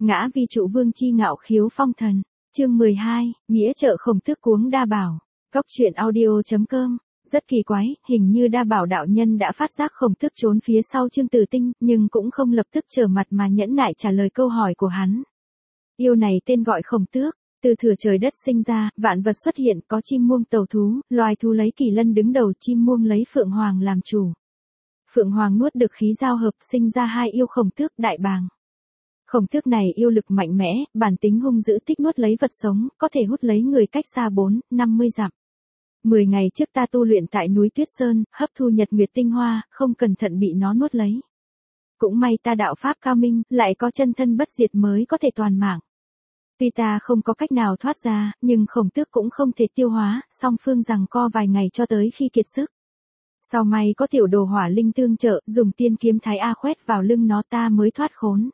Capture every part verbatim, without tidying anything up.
Ngã vi trụ vương chi ngạo khiếu phong thần. Chương mười hai, nghĩa trợ Khổng Tước cuống Đa Bảo. Góc truyện audio.com. Rất kỳ quái, hình như Đa Bảo đạo nhân đã phát giác Khổng Tước trốn phía sau Chương Tử Tinh, nhưng cũng không lập tức trở mặt mà nhẫn nại trả lời câu hỏi của hắn. Yêu này tên gọi Khổng Tước, từ thừa trời đất sinh ra, vạn vật xuất hiện, có chim muông tàu thú, loài thú lấy kỳ lân đứng đầu, chim muông lấy phượng hoàng làm chủ. Phượng hoàng nuốt được khí giao hợp, sinh ra hai yêu Khổng Tước, Đại Bàng. Khổng Tước này yêu lực mạnh mẽ, bản tính hung dữ, thích nuốt lấy vật sống, có thể hút lấy người cách xa bốn, năm mươi dặm. Mười ngày trước ta tu luyện tại núi Tuyết Sơn, hấp thu nhật nguyệt tinh hoa, không cẩn thận bị nó nuốt lấy. Cũng may ta đạo pháp cao minh, lại có chân thân bất diệt mới có thể toàn mạng. Tuy ta không có cách nào thoát ra, nhưng Khổng Tước cũng không thể tiêu hóa, song phương giằng co vài ngày cho tới khi kiệt sức. Sau may có tiểu đồ hỏa linh tương trợ, dùng tiên kiếm thái A khoét vào lưng nó ta mới thoát khốn.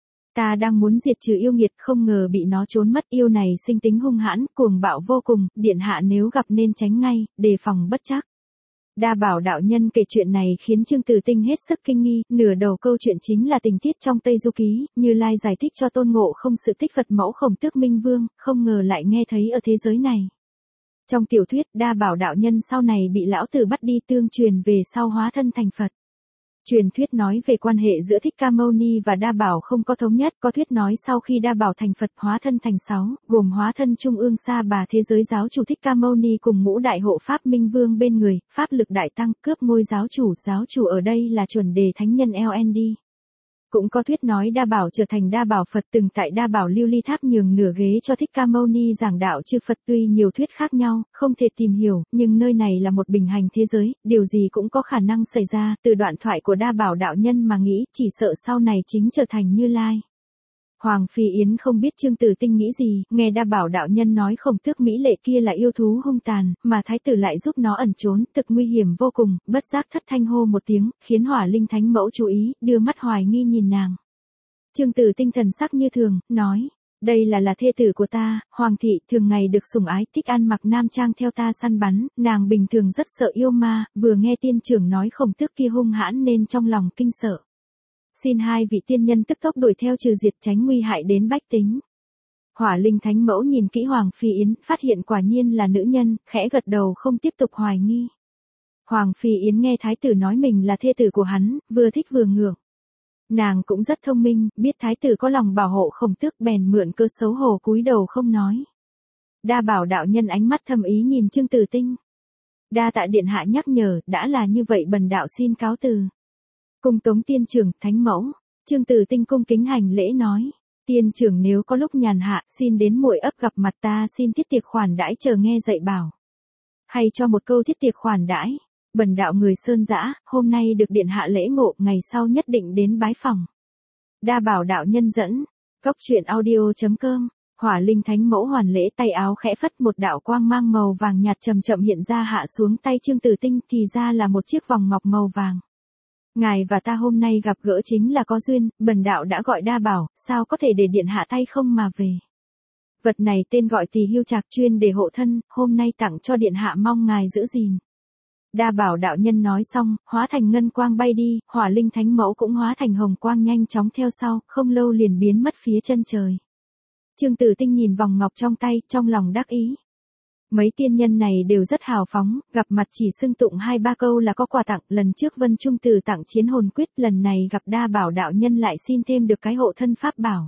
Ta đang muốn diệt trừ yêu nghiệt, không ngờ bị nó trốn mất. Yêu này sinh tính hung hãn, cuồng bạo vô cùng, điện hạ nếu gặp nên tránh ngay, đề phòng bất trắc. Đa Bảo đạo nhân kể chuyện này khiến Chương Tử Tinh hết sức kinh nghi, nửa đầu câu chuyện chính là tình tiết trong Tây Du Ký, Như Lai giải thích cho Tôn Ngộ Không sự tích Phật mẫu Khổng Tước Minh Vương, không ngờ lại nghe thấy ở thế giới này. Trong tiểu thuyết, Đa Bảo đạo nhân sau này bị lão tử bắt đi tương truyền về sau hóa thân thành Phật. Truyền thuyết nói về quan hệ giữa Thích Ca Mâu Ni và Đa Bảo không có thống nhất, có thuyết nói sau khi Đa Bảo thành Phật hóa thân thành sáu, gồm hóa thân Trung ương Sa Bà thế giới giáo chủ Thích Ca Mâu Ni cùng ngũ đại hộ pháp Minh Vương bên người, pháp lực đại tăng, cướp ngôi giáo chủ, giáo chủ ở đây là chuẩn đề thánh nhân lờ en đê. Cũng có thuyết nói Đa Bảo trở thành Đa Bảo Phật, từng tại Đa Bảo Lưu Ly Tháp nhường nửa ghế cho Thích Ca Mâu Ni giảng đạo chư Phật. Tuy nhiều thuyết khác nhau, không thể tìm hiểu, nhưng nơi này là một bình hành thế giới, điều gì cũng có khả năng xảy ra. Từ đoạn thoại của Đa Bảo đạo nhân mà nghĩ, chỉ sợ sau này chính trở thành Như Lai. Hoàng Phi Yến không biết Chương Tử Tinh nghĩ gì, nghe Đa Bảo đạo nhân nói Khổng Tước mỹ lệ kia là yêu thú hung tàn, mà thái tử lại giúp nó ẩn trốn, thực nguy hiểm vô cùng, bất giác thất thanh hô một tiếng, khiến Hỏa Linh Thánh Mẫu chú ý, đưa mắt hoài nghi nhìn nàng. Chương Tử Tinh thần sắc như thường, nói, đây là là thê tử của ta, Hoàng thị, thường ngày được sủng ái, thích ăn mặc nam trang theo ta săn bắn, nàng bình thường rất sợ yêu ma, vừa nghe tiên trưởng nói Khổng Tước kia hung hãn nên trong lòng kinh sợ. Xin hai vị tiên nhân tức tốc đuổi theo trừ diệt, tránh nguy hại đến bách tính. Hỏa Linh Thánh Mẫu nhìn kỹ Hoàng Phi Yến, phát hiện quả nhiên là nữ nhân, khẽ gật đầu không tiếp tục hoài nghi. Hoàng Phi Yến nghe thái tử nói mình là thê tử của hắn, vừa thích vừa ngưỡng. Nàng cũng rất thông minh, biết thái tử có lòng bảo hộ Khổng Tước, bèn mượn cơ xấu hổ cúi đầu không nói. Đa Bảo đạo nhân ánh mắt thâm ý nhìn Chương Tử Tinh. Đa tạ điện hạ nhắc nhở, đã là như vậy bần đạo xin cáo từ. Cung tống tiên trưởng, thánh mẫu. Chương Tử Tinh cung kính hành lễ nói, tiên trưởng nếu có lúc nhàn hạ, xin đến muội ấp gặp mặt ta, xin thiết tiệc khoản đãi chờ nghe dạy bảo. Hay cho một câu thiết tiệc khoản đãi, bần đạo người Sơn Dã, hôm nay được điện hạ lễ ngộ, ngày sau nhất định đến bái phòng. Đa Bảo đạo nhân dẫn, góc truyện audio.com. Hỏa Linh Thánh Mẫu hoàn lễ, tay áo khẽ phất, một đạo quang mang màu vàng nhạt chậm chậm hiện ra hạ xuống tay Chương Tử Tinh, thì ra là một chiếc vòng ngọc màu vàng. Ngài và ta hôm nay gặp gỡ chính là có duyên, bần đạo đã gọi Đa Bảo, sao có thể để điện hạ tay không mà về. Vật này tên gọi Tỳ Hưu Trạc, chuyên để hộ thân, hôm nay tặng cho điện hạ, mong ngài giữ gìn. Đa Bảo đạo nhân nói xong, hóa thành ngân quang bay đi, Hỏa Linh Thánh Mẫu cũng hóa thành hồng quang nhanh chóng theo sau, không lâu liền biến mất phía chân trời. Chương Tử Tinh nhìn vòng ngọc trong tay, trong lòng đắc ý. Mấy tiên nhân này đều rất hào phóng, gặp mặt chỉ xưng tụng hai ba câu là có quà tặng, lần trước Vân Trung Tử tặng chiến hồn quyết, lần này gặp Đa Bảo đạo nhân lại xin thêm được cái hộ thân pháp bảo.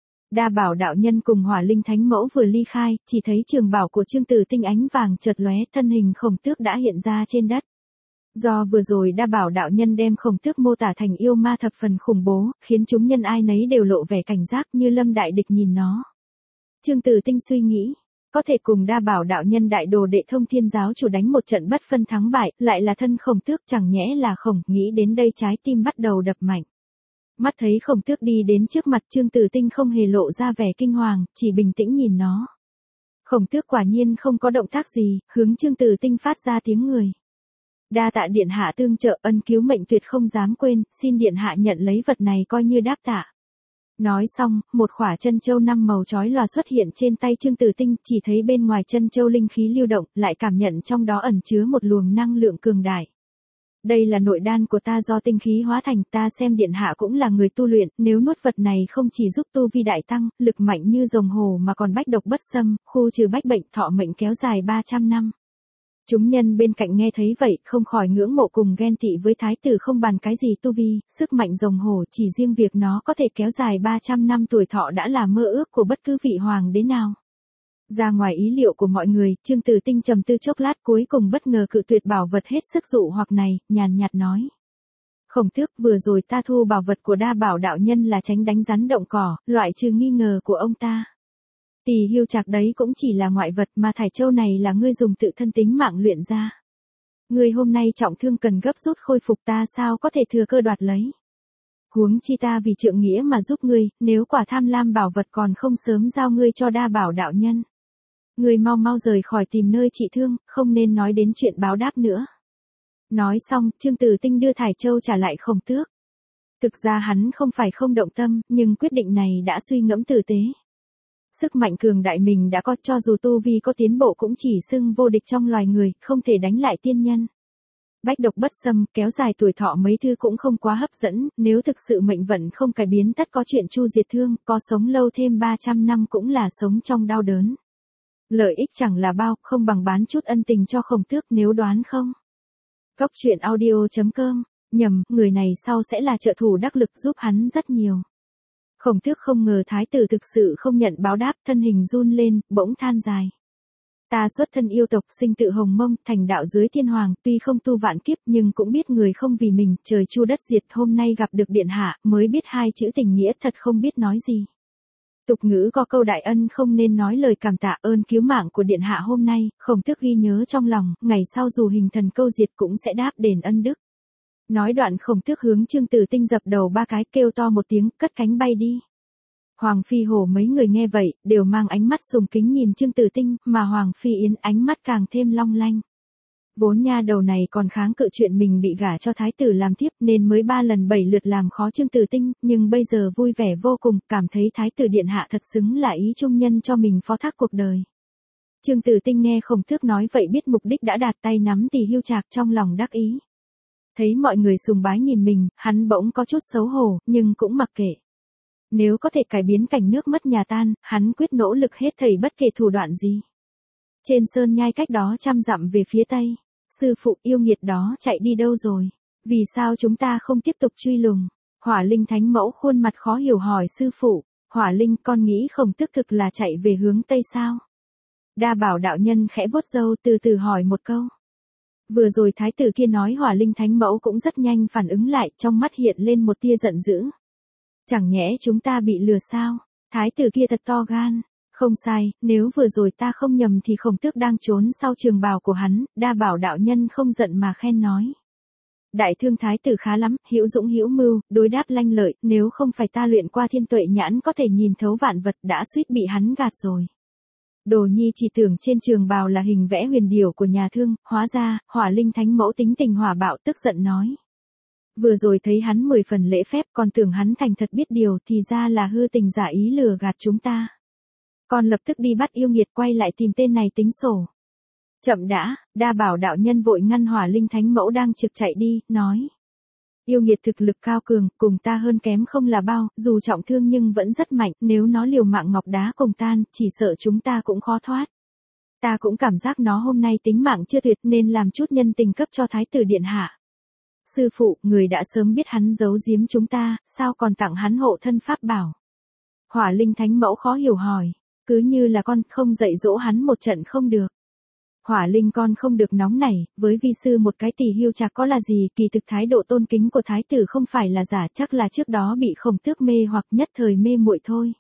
Đa Bảo đạo nhân cùng Hỏa Linh Thánh Mẫu vừa ly khai, chỉ thấy trường bảo của Chương Tử Tinh ánh vàng chợt lóe, thân hình Khổng Tước đã hiện ra trên đất. Do vừa rồi Đa Bảo đạo nhân đem Khổng Tước mô tả thành yêu ma thập phần khủng bố, khiến chúng nhân ai nấy đều lộ vẻ cảnh giác, như lâm đại địch nhìn nó. Chương Tử Tinh suy nghĩ, có thể cùng Đa Bảo đạo nhân đại đồ đệ Thông Thiên giáo chủ đánh một trận bất phân thắng bại, lại là thân Khổng Tước, chẳng nhẽ là Khổng, nghĩ đến đây trái tim bắt đầu đập mạnh. Mắt thấy Khổng Tước đi đến trước mặt, Chương Tử Tinh không hề lộ ra vẻ kinh hoàng, chỉ bình tĩnh nhìn nó. Khổng Tước quả nhiên không có động tác gì, hướng Chương Tử Tinh phát ra tiếng người. Đa tạ điện hạ tương trợ, ân cứu mệnh tuyệt không dám quên, xin điện hạ nhận lấy vật này coi như đáp tạ. Nói xong, một khỏa chân châu năm màu chói lòa xuất hiện trên tay Chương Tử Tinh, chỉ thấy bên ngoài chân châu linh khí lưu động, lại cảm nhận trong đó ẩn chứa một luồng năng lượng cường đại. Đây là nội đan của ta do tinh khí hóa thành, ta xem điện hạ cũng là người tu luyện, nếu nuốt vật này không chỉ giúp tu vi đại tăng, lực mạnh như rồng hổ mà còn bách độc bất xâm, khu trừ bách bệnh, thọ mệnh kéo dài ba trăm năm. Chúng nhân bên cạnh nghe thấy vậy, không khỏi ngưỡng mộ cùng ghen tị với thái tử không bàn cái gì tu vi, sức mạnh rồng hổ, chỉ riêng việc nó có thể kéo dài ba trăm năm tuổi thọ đã là mơ ước của bất cứ vị hoàng đế nào. Ra ngoài ý liệu của mọi người, Trương Tử Tinh trầm tư chốc lát cuối cùng bất ngờ cự tuyệt bảo vật hết sức dụ hoặc này, nhàn nhạt nói. Khổng Tước, vừa rồi ta thu bảo vật của Đa Bảo đạo nhân là tránh đánh rắn động cỏ, loại trừ nghi ngờ của ông ta. Tỳ hưu trạc đấy cũng chỉ là ngoại vật mà thải châu này là ngươi dùng tự thân tính mạng luyện ra. Ngươi hôm nay trọng thương cần gấp rút khôi phục, ta sao có thể thừa cơ đoạt lấy. Huống chi ta vì trượng nghĩa mà giúp ngươi, nếu quả tham lam bảo vật còn không sớm giao ngươi cho Đa Bảo đạo nhân. Ngươi mau mau rời khỏi tìm nơi trị thương, không nên nói đến chuyện báo đáp nữa. Nói xong, Trương Tử Tinh đưa thải châu trả lại Khổng Tước. Thực ra hắn không phải không động tâm, nhưng quyết định này đã suy ngẫm tử tế. Sức mạnh cường đại mình đã có, cho dù tu vi có tiến bộ cũng chỉ xưng vô địch trong loài người, không thể đánh lại tiên nhân. Bách độc bất xâm, kéo dài tuổi thọ mấy thứ cũng không quá hấp dẫn, nếu thực sự mệnh vận không cải biến tất có chuyện chu diệt thương, có sống lâu thêm ba trăm năm cũng là sống trong đau đớn. Lợi ích chẳng là bao, không bằng bán chút ân tình cho Khổng Tước, nếu đoán không. Góc truyện audio chấm com, nhầm, người này sau sẽ là trợ thủ đắc lực giúp hắn rất nhiều. Khổng Tước không ngờ thái tử thực sự không nhận báo đáp, thân hình run lên, bỗng than dài. Ta xuất thân yêu tộc, sinh tự Hồng Mông, thành đạo dưới thiên hoàng, tuy không tu vạn kiếp nhưng cũng biết người không vì mình, trời chu đất diệt, hôm nay gặp được điện hạ, mới biết hai chữ tình nghĩa, thật không biết nói gì. Tục ngữ có câu đại ân không nên nói lời cảm tạ, ơn cứu mạng của điện hạ hôm nay, Khổng Tước ghi nhớ trong lòng, ngày sau dù hình thần câu diệt cũng sẽ đáp đền ân đức. Nói đoạn Khổng Tước hướng Trương Tử Tinh dập đầu ba cái, kêu to một tiếng, cất cánh bay đi. Hoàng Phi Hổ mấy người nghe vậy, đều mang ánh mắt sùng kính nhìn Trương Tử Tinh, mà Hoàng Phi Yến ánh mắt càng thêm long lanh. Vốn nha đầu này còn kháng cự chuyện mình bị gả cho thái tử làm thiếp nên mới ba lần bảy lượt làm khó Trương Tử Tinh, nhưng bây giờ vui vẻ vô cùng, cảm thấy thái tử điện hạ thật xứng là ý trung nhân cho mình phó thác cuộc đời. Trương Tử Tinh nghe Khổng Tước nói vậy biết mục đích đã đạt, tay nắm tỳ hưu trạc trong lòng đắc ý. Thấy mọi người sùng bái nhìn mình, hắn bỗng có chút xấu hổ, nhưng cũng mặc kệ. Nếu có thể cải biến cảnh nước mất nhà tan, hắn quyết nỗ lực hết thảy bất kể thủ đoạn gì. Trên sơn nhai cách đó trăm dặm về phía tây, sư phụ yêu nghiệt đó chạy đi đâu rồi? Vì sao chúng ta không tiếp tục truy lùng? Hỏa Linh Thánh Mẫu khuôn mặt khó hiểu hỏi sư phụ, Hỏa Linh con nghĩ Khổng Tước thực là chạy về hướng tây sao? Đa Bảo đạo nhân khẽ vuốt râu từ từ hỏi một câu. Vừa rồi thái tử kia nói Hỏa Linh Thánh Mẫu cũng rất nhanh phản ứng lại, trong mắt hiện lên một tia giận dữ. Chẳng nhẽ chúng ta bị lừa sao? Thái tử kia thật to gan. Không sai, nếu vừa rồi ta không nhầm thì Khổng Tước đang trốn sau trường bào của hắn, Đa Bảo đạo nhân không giận mà khen nói. Đại thương thái tử khá lắm, hữu dũng hữu mưu, đối đáp lanh lợi, nếu không phải ta luyện qua thiên tuệ nhãn có thể nhìn thấu vạn vật đã suýt bị hắn gạt rồi. Đồ Nhi chỉ tưởng trên trường bào là hình vẽ huyền điểu của nhà thương, hóa ra, Hỏa Linh Thánh Mẫu tính tình hỏa bạo tức giận nói. Vừa rồi thấy hắn mười phần lễ phép còn tưởng hắn thành thật biết điều thì ra là hư tình giả ý lừa gạt chúng ta. Con lập tức đi bắt yêu nghiệt quay lại tìm tên này tính sổ. Chậm đã, Đa Bảo đạo nhân vội ngăn Hỏa Linh Thánh Mẫu đang trực chạy đi, nói. Yêu nghiệt thực lực cao cường, cùng ta hơn kém không là bao, dù trọng thương nhưng vẫn rất mạnh, nếu nó liều mạng ngọc đá cùng tan, chỉ sợ chúng ta cũng khó thoát. Ta cũng cảm giác nó hôm nay tính mạng chưa tuyệt nên làm chút nhân tình cấp cho thái tử điện hạ. Sư phụ, người đã sớm biết hắn giấu giếm chúng ta, sao còn tặng hắn hộ thân pháp bảo? Hỏa Linh Thánh Mẫu khó hiểu hỏi, cứ như là con không dạy dỗ hắn một trận không được. Hỏa Linh con không được nóng nảy, với vi sư một cái tỳ hưu trạc có là gì, kỳ thực thái độ tôn kính của thái tử không phải là giả, chắc là trước đó bị Khổng Tước mê hoặc nhất thời mê muội thôi.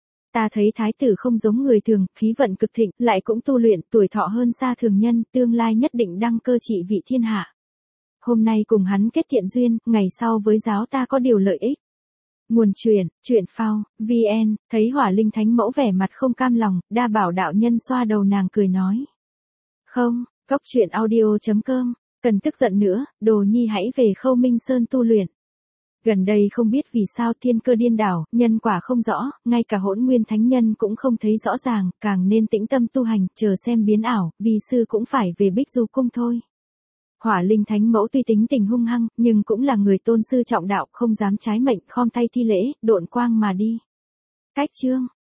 Ta thấy thái tử không giống người thường, khí vận cực thịnh, lại cũng tu luyện, tuổi thọ hơn xa thường nhân, tương lai nhất định đăng cơ trị vị thiên hạ. Hôm nay cùng hắn kết thiện duyên, ngày sau với giáo ta có điều lợi ích. Nguồn truyện, truyện phao, vn, thấy Hỏa Linh Thánh Mẫu vẻ mặt không cam lòng, Đa Bảo đạo nhân xoa đầu nàng cười nói. Không, góc truyện audio chấm com, cần tức giận nữa, Đồ Nhi hãy về Khâu Minh Sơn tu luyện. Gần đây không biết vì sao thiên cơ điên đảo, nhân quả không rõ, ngay cả Hỗn Nguyên Thánh Nhân cũng không thấy rõ ràng, càng nên tĩnh tâm tu hành, chờ xem biến ảo, vì sư cũng phải về Bích Du Cung thôi. Hỏa Linh Thánh Mẫu tuy tính tình hung hăng, nhưng cũng là người tôn sư trọng đạo, không dám trái mệnh, khom tay thi lễ, độn quang mà đi. Cách chương